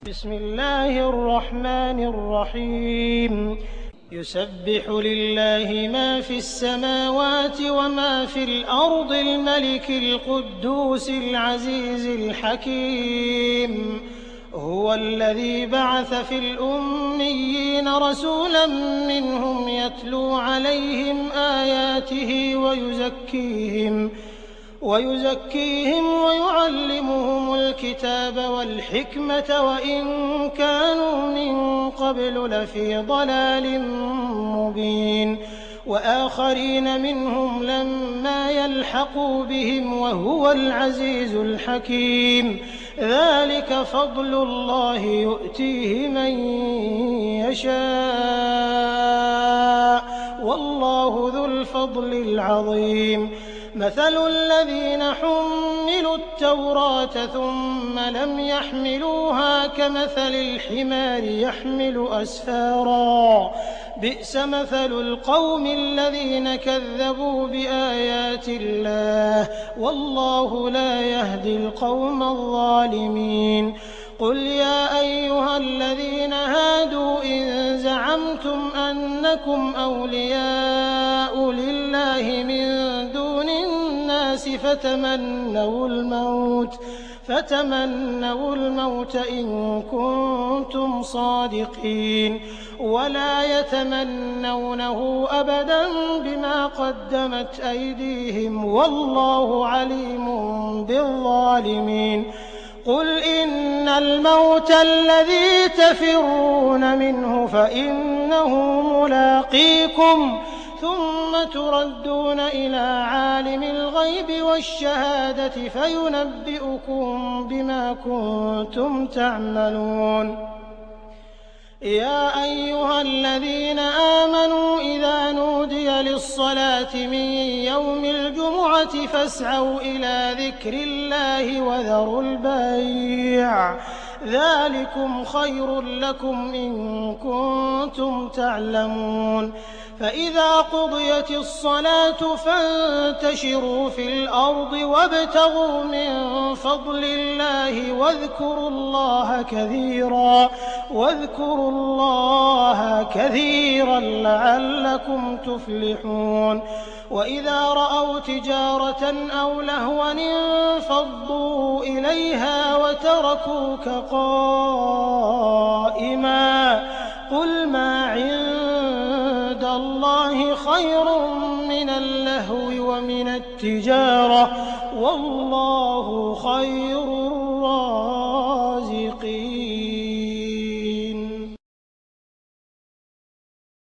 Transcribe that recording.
بسم الله الرحمن الرحيم يسبح لله ما في السماوات وما في الأرض الملك القدوس العزيز الحكيم هو الذي بعث في الأميين رسولا منهم يتلو عليهم آياته ويزكيهم ويعلمهم الكتاب والحكمة وإن كانوا من قبل لفي ضلال مبين وآخرين منهم لما يلحقوا بهم وهو العزيز الحكيم ذلك فضل الله يؤتيه من يشاء والله ذو الفضل العظيم مثل الذين حملوا التوراة ثم لم يحملوها كمثل الحمار يحمل أسفارا بئس مثل القوم الذين كذبوا بآيات الله والله لا يهدي القوم الظالمين قل يا أيها الذين هادوا إن زعمتم أنكم أولياء لله من دون الناس فتمنوا الموت إن كنتم صادقين ولا يتمنونه أبدا بما قدمت أيديهم والله عليم بالظالمين قل إن الموت الذي تفرون منه فإنه ملاقيكم ثم تردون إلى عالم الغيب والشهادة فينبئكم بما كنتم تعملون يا أيها الذين آمنوا إذا نودي للصلاة من يوم الجمعة فاسعوا إلى ذكر الله وذروا البيع ذلكم خير لكم إن كنتم تعلمون فإذا قضيت الصلاة فانتشروا في الأرض وابتغوا من فضل الله واذكروا الله كثيرا لعلكم تفلحون وإذا رأوا تجارة أو لهوا انفضوا إليها وتركوك قائما قل ما عند الله خير من اللهو ومن التجارة والله